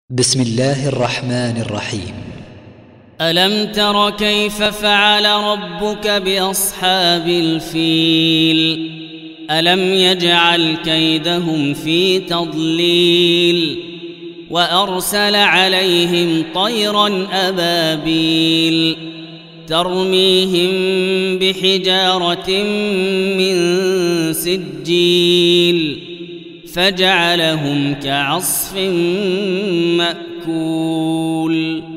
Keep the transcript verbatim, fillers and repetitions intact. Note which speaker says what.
Speaker 1: بسم الله الرحمن الرحيم.
Speaker 2: ألم تر كيف فعل ربك بأصحاب الفيل؟ ألم يجعل كيدهم في تضليل وأرسل عليهم طيرا أبابيل ترميهم بحجارة من سجيل فجعلهم كعصف مأكول.